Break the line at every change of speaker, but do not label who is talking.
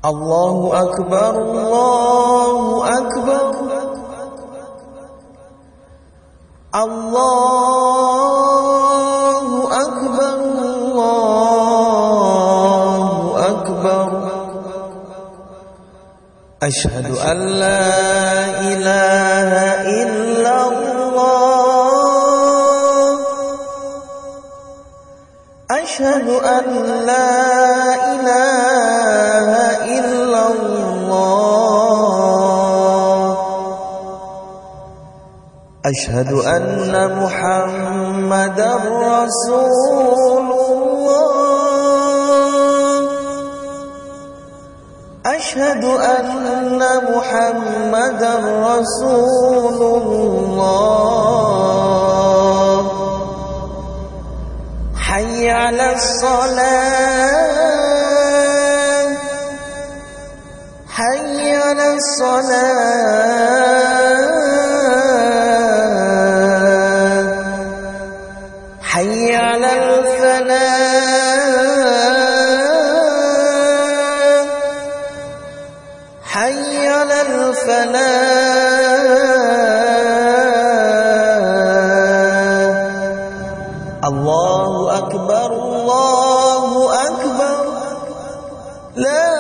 الله أكبر الله أكبر الله أكبر الله أكبر أشهد أن لا إله إلا الله أشهد أن لا إله إلا الله أشهد أن محمدا رسول الله أشهد أن محمدا رسول الله حي على الصلاة حي على الصلاة حي على الفلاح حي على الفلاح الله أكبر الله أكبر لا